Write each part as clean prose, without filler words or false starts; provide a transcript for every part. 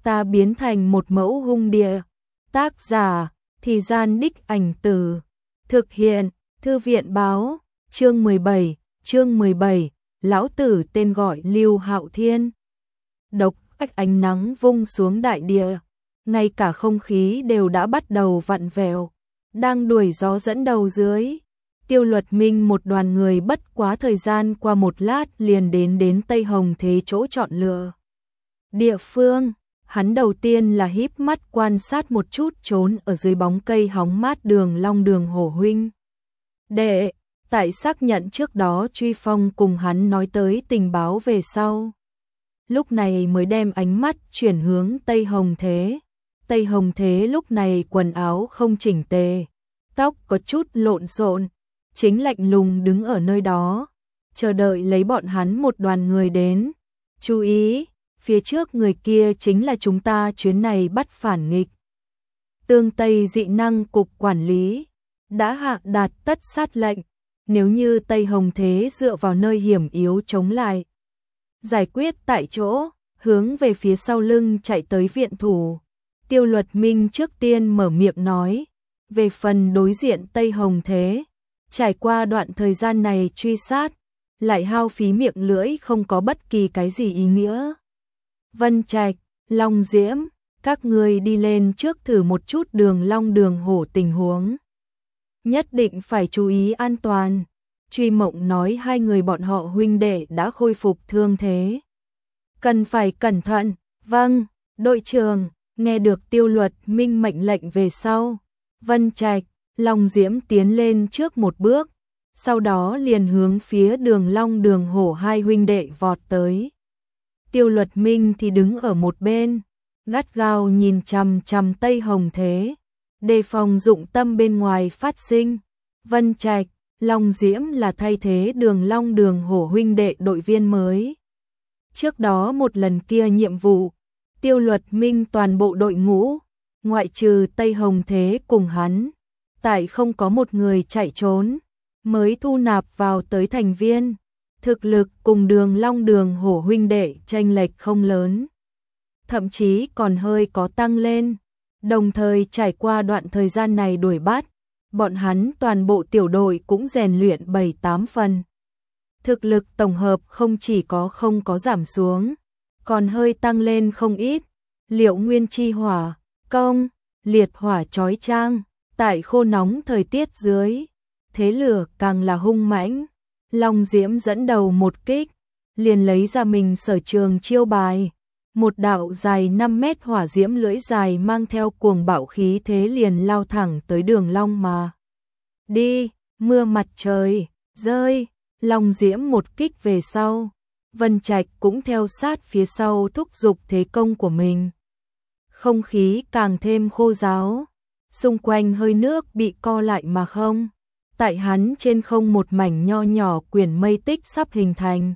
ta biến thành một mẫu hung địa. Tác giả, Thì Gian Đích Ảnh Từ. Thực hiện, Thư viện báo, chương 17, lão tử tên gọi Lưu Hạo Thiên. Độc ách ánh nắng vung xuống đại địa, ngay cả không khí đều đã bắt đầu vặn vẹo, đang đuổi gió dẫn đầu dưới. Tiêu Luật Minh một đoàn người bất quá thời gian qua một lát liền đến Tây Hồng Thế chỗ chọn lựa địa phương. Hắn đầu tiên là híp mắt quan sát một chút trốn ở dưới bóng cây hóng mát Đường Long Đường Hổ huynh đệ, tại xác nhận trước đó Truy Phong cùng hắn nói tới tình báo về sau. Lúc này mới đem ánh mắt chuyển hướng Tây Hồng Thế. Tây Hồng Thế lúc này quần áo không chỉnh tề, tóc có chút lộn xộn, chính lạnh lùng đứng ở nơi đó, chờ đợi lấy bọn hắn một đoàn người đến. Chú ý, phía trước người kia chính là chúng ta chuyến này bắt phản nghịch. Tương Tây dị năng cục quản lý đã hạ đạt tất sát lệnh, nếu như Tây Hồng Thế dựa vào nơi hiểm yếu chống lại, giải quyết tại chỗ, hướng về phía sau lưng chạy tới viện thủ. Tiêu Luật Minh trước tiên mở miệng nói, về phần đối diện Tây Hồng Thế, trải qua đoạn thời gian này truy sát, lại hao phí miệng lưỡi không có bất kỳ cái gì ý nghĩa. Vân Trạch, Long Diễm, các người đi lên trước thử một chút Đường Long Đường Hổ tình huống. Nhất định phải chú ý an toàn. Truy Mộng nói hai người bọn họ huynh đệ đã khôi phục thương thế, cần phải cẩn thận. Vâng, đội trưởng. Nghe được Tiêu Luật Minh mệnh lệnh về sau, Vân Trạch, Long Diễm tiến lên trước một bước, sau đó liền hướng phía Đường Long Đường Hổ hai huynh đệ vọt tới. Tiêu Luật Minh thì đứng ở một bên, gắt gao nhìn chằm chằm Tây Hồng Thế, đề phòng dụng tâm bên ngoài phát sinh. Vân Trạch, Long Diễm là thay thế Đường Long Đường Hổ huynh đệ đội viên mới. Trước đó một lần kia nhiệm vụ, Tiêu Luật Minh toàn bộ đội ngũ, ngoại trừ Tây Hồng Thế cùng hắn, tại không có một người chạy trốn, mới thu nạp vào tới thành viên. Thực lực cùng Đường Long Đường Hổ huynh đệ chênh lệch không lớn, thậm chí còn hơi có tăng lên. Đồng thời trải qua đoạn thời gian này đuổi bắt, bọn hắn toàn bộ tiểu đội cũng rèn luyện 7-8 phần. Thực lực tổng hợp không chỉ không có giảm xuống, còn hơi tăng lên không ít. Liệu nguyên chi hỏa, công, liệt hỏa chói chang, tại khô nóng thời tiết dưới, thế lửa càng là hung mãnh. Long Diễm dẫn đầu một kích, liền lấy ra mình sở trường chiêu bài, một đạo dài 5 mét hỏa diễm lưỡi dài mang theo cuồng bạo khí thế liền lao thẳng tới Đường Long mà đi. Mưa mặt trời rơi, Long Diễm một kích về sau, Vân Trạch cũng theo sát phía sau thúc giục thế công của mình. Không khí càng thêm khô ráo, xung quanh hơi nước bị co lại mà không. Tại hắn trên không một mảnh nho nhỏ quyển mây tích sắp hình thành.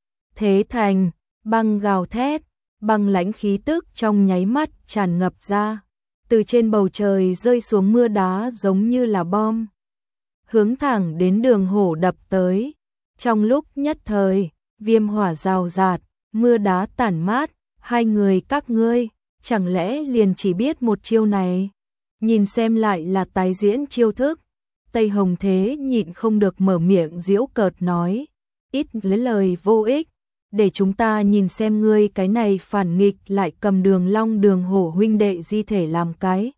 Thế thành, băng gào thét, băng lãnh khí tức trong nháy mắt tràn ngập ra. Từ trên bầu trời rơi xuống mưa đá giống như là bom, hướng thẳng đến Đường Hổ đập tới. Trong lúc nhất thời, viêm hỏa rào rạt, mưa đá tản mát. Hai người các ngươi, chẳng lẽ liền chỉ biết một chiêu này? Nhìn xem lại là tái diễn chiêu thức. Tây Hồng Thế nhịn không được mở miệng giễu cợt nói, ít lấy lời vô ích, để chúng ta nhìn xem ngươi cái này phản nghịch lại cầm Đường Long Đường Hổ huynh đệ di thể làm cái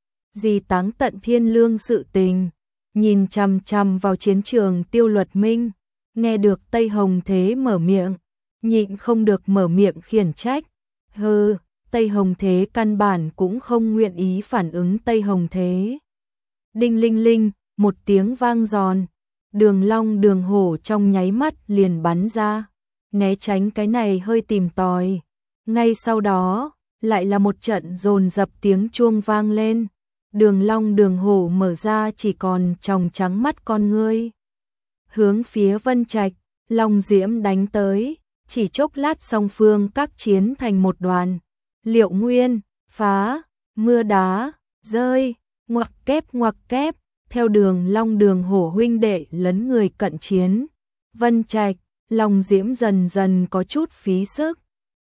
gì táng tận thiên lương sự tình. Nhìn chằm chằm vào chiến trường Tiêu Luật Minh, nghe được Tây Hồng Thế mở miệng, nhịn không được mở miệng khiển trách. Hừ, Tây Hồng Thế căn bản cũng không nguyện ý phản ứng Tây Hồng Thế. Đinh linh linh, một tiếng vang giòn, Đường Long Đường Hổ trong nháy mắt liền bắn ra, né tránh cái này hơi tìm tòi. Ngay sau đó, lại là một trận dồn dập tiếng chuông vang lên. Đường Long Đường Hổ mở ra chỉ còn tròng trắng mắt con ngươi, hướng phía Vân Trạch, Long Diễm đánh tới. Chỉ chốc lát song phương các chiến thành một đoàn. Liệu nguyên, phá, mưa đá, rơi, ngoặc kép, theo Đường Long Đường Hổ huynh đệ lấn người cận chiến. Vân Trạch, Long Diễm dần dần có chút phí sức,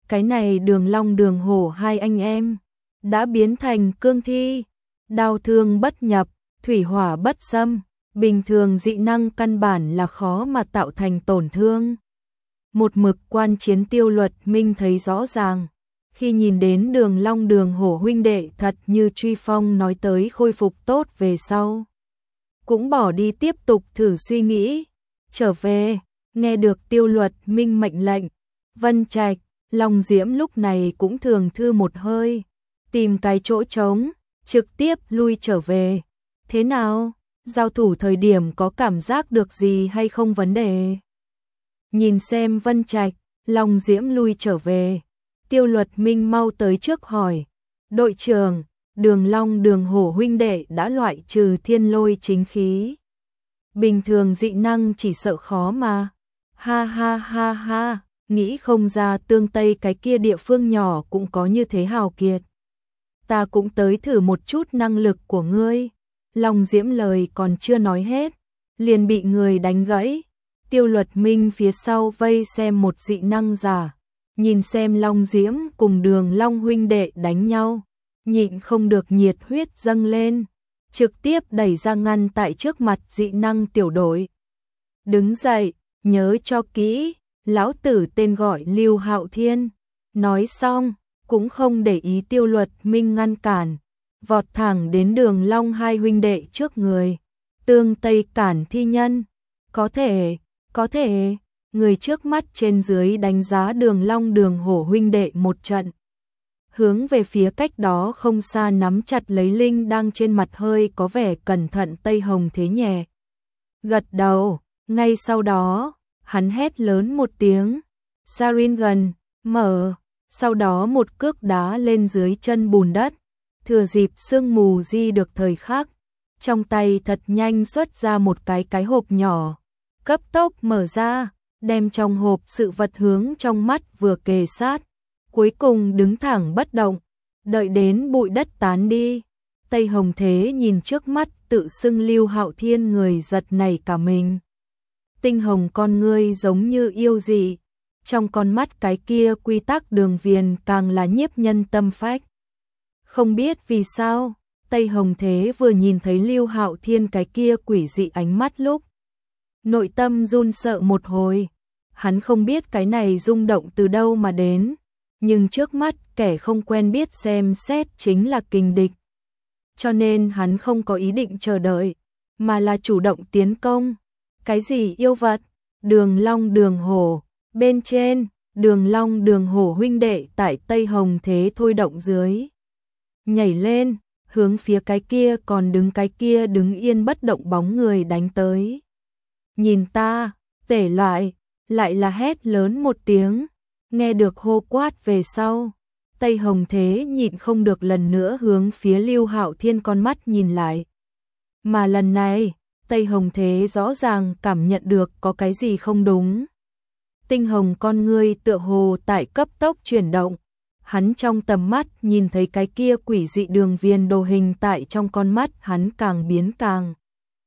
cái này Đường Long Đường Hổ hai anh em đã biến thành cương thi, đao thương bất nhập, thủy hỏa bất xâm, bình thường dị năng căn bản là khó mà tạo thành tổn thương. Một mực quan chiến Tiêu Luật Minh thấy rõ ràng, khi nhìn đến Đường Long Đường Hổ huynh đệ thật như Truy Phong nói tới khôi phục tốt về sau, cũng bỏ đi tiếp tục thử suy nghĩ, trở về, nghe được Tiêu Luật Minh mệnh lệnh, Vân Trạch, Long Diễm lúc này cũng thường thư một hơi, tìm cái chỗ trống, trực tiếp lui trở về. Thế nào? Giao thủ thời điểm có cảm giác được gì hay không vấn đề? Nhìn xem Vân Trạch, Long Diễm lui trở về, Tiêu Luật Minh mau tới trước hỏi, đội trưởng, Đường Long Đường Hổ huynh đệ đã loại trừ thiên lôi chính khí. Bình thường dị năng chỉ sợ khó mà. Ha ha ha ha, nghĩ không ra Tương Tây cái kia địa phương nhỏ cũng có như thế hào kiệt. Ta cũng tới thử một chút năng lực của ngươi. Long Diễm lời còn chưa nói hết, liền bị người đánh gãy. Tiêu Luật Minh phía sau vây xem một dị năng giả, nhìn xem Long Diễm cùng Đường Long huynh đệ đánh nhau, nhịn không được nhiệt huyết dâng lên, trực tiếp đẩy ra ngăn tại trước mặt dị năng tiểu đội. Đứng dậy, nhớ cho kỹ, lão tử tên gọi Lưu Hạo Thiên. Nói xong, cũng không để ý Tiêu Luật Minh ngăn cản, vọt thẳng đến Đường Long hai huynh đệ trước người. Tương Tây cản thi nhân, có thể, người trước mắt trên dưới đánh giá Đường Long Đường Hổ huynh đệ một trận. Hướng về phía cách đó không xa nắm chặt lấy Linh đang trên mặt hơi có vẻ cẩn thận Tây Hồng Thế nhẹ. Gật đầu, ngay sau đó, hắn hét lớn một tiếng, Sharingan, mở, sau đó một cước đá lên dưới chân bùn đất, thừa dịp sương mù di được thời khắc, trong tay thật nhanh xuất ra một cái hộp nhỏ, cấp tốc mở ra, đem trong hộp sự vật hướng trong mắt vừa kề sát, cuối cùng đứng thẳng bất động, đợi đến bụi đất tán đi. Tây Hồng Thế nhìn trước mắt tự xưng Lưu Hạo Thiên người giật nảy cả mình. Tinh hồng con ngươi giống như yêu dị, trong con mắt cái kia quy tắc đường viền càng là nhiếp nhân tâm phách. Không biết vì sao, Tây Hồng Thế vừa nhìn thấy Lưu Hạo Thiên cái kia quỷ dị ánh mắt lúc, nội tâm run sợ một hồi. Hắn không biết cái này rung động từ đâu mà đến, nhưng trước mắt kẻ không quen biết xem xét chính là kình địch. Cho nên hắn không có ý định chờ đợi, mà là chủ động tiến công. Cái gì yêu vật? Đường Long Đường Hổ, bên trên, Đường Long Đường Hổ huynh đệ tại Tây Hồng Thế thôi động dưới. Nhảy lên, hướng phía cái kia còn đứng cái kia đứng yên bất động bóng người đánh tới. Nhìn ta, tể lại là hét lớn một tiếng, nghe được hô quát về sau. Tây Hồng Thế nhịn không được lần nữa hướng phía Lưu Hạo Thiên con mắt nhìn lại. Mà lần này, Tây Hồng Thế rõ ràng cảm nhận được có cái gì không đúng. Tinh hồng con ngươi tựa hồ tại cấp tốc chuyển động, hắn trong tầm mắt nhìn thấy cái kia quỷ dị đường viền đồ hình tại trong con mắt hắn càng biến càng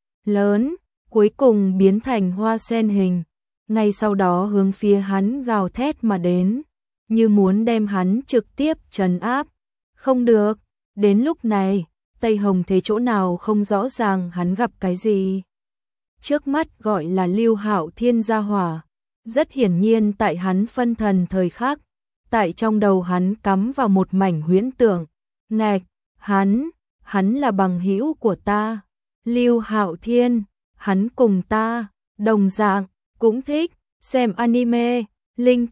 lớn, cuối cùng biến thành hoa sen hình, ngay sau đó hướng phía hắn gào thét mà đến, như muốn đem hắn trực tiếp trấn áp. Không được, đến lúc này, Tây Hồng Thế chỗ nào không rõ ràng hắn gặp cái gì. Trước mắt gọi là Lưu Hạo Thiên gia hỏa, rất hiển nhiên tại hắn phân thần thời khắc, tại trong đầu hắn cắm vào một mảnh huyễn tưởng, ngạch, hắn là bằng hữu của ta, Lưu Hạo Thiên, hắn cùng ta, đồng dạng, cũng thích xem anime, linh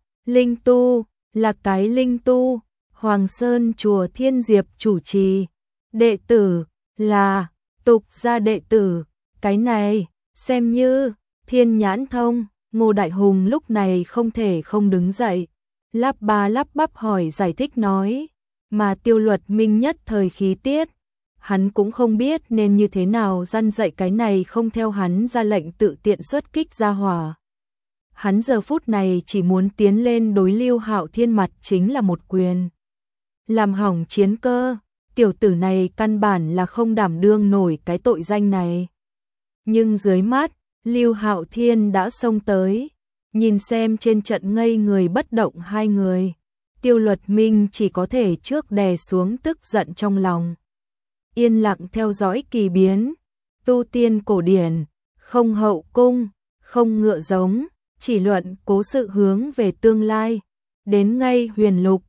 tu, là cái linh tu, Hoàng Sơn chùa Thiên Diệp chủ trì, đệ tử, là, tục gia đệ tử, cái này, xem như, thiên nhãn thông. Ngô Đại Hùng lúc này không thể không đứng dậy, lắp ba lắp bắp hỏi giải thích nói, mà Tiêu Luật Minh nhất thời khí tiết, hắn cũng không biết nên như thế nào răn dạy cái này không theo hắn ra lệnh tự tiện xuất kích ra hỏa. Hắn giờ phút này chỉ muốn tiến lên đối Lưu Hạo Thiên mặt chính là một quyền. Làm hỏng chiến cơ, tiểu tử này căn bản là không đảm đương nổi cái tội danh này. Nhưng dưới mắt, Lưu Hạo Thiên đã xông tới, Nhìn xem trên trận ngây người bất động hai người, Tiêu Luật Minh chỉ có thể trước đè xuống tức giận trong lòng. Yên lặng theo dõi kỳ biến, tu tiên cổ điển, không hậu cung, không ngựa giống, chỉ luận cố sự hướng về tương lai. Đến ngay huyền lục,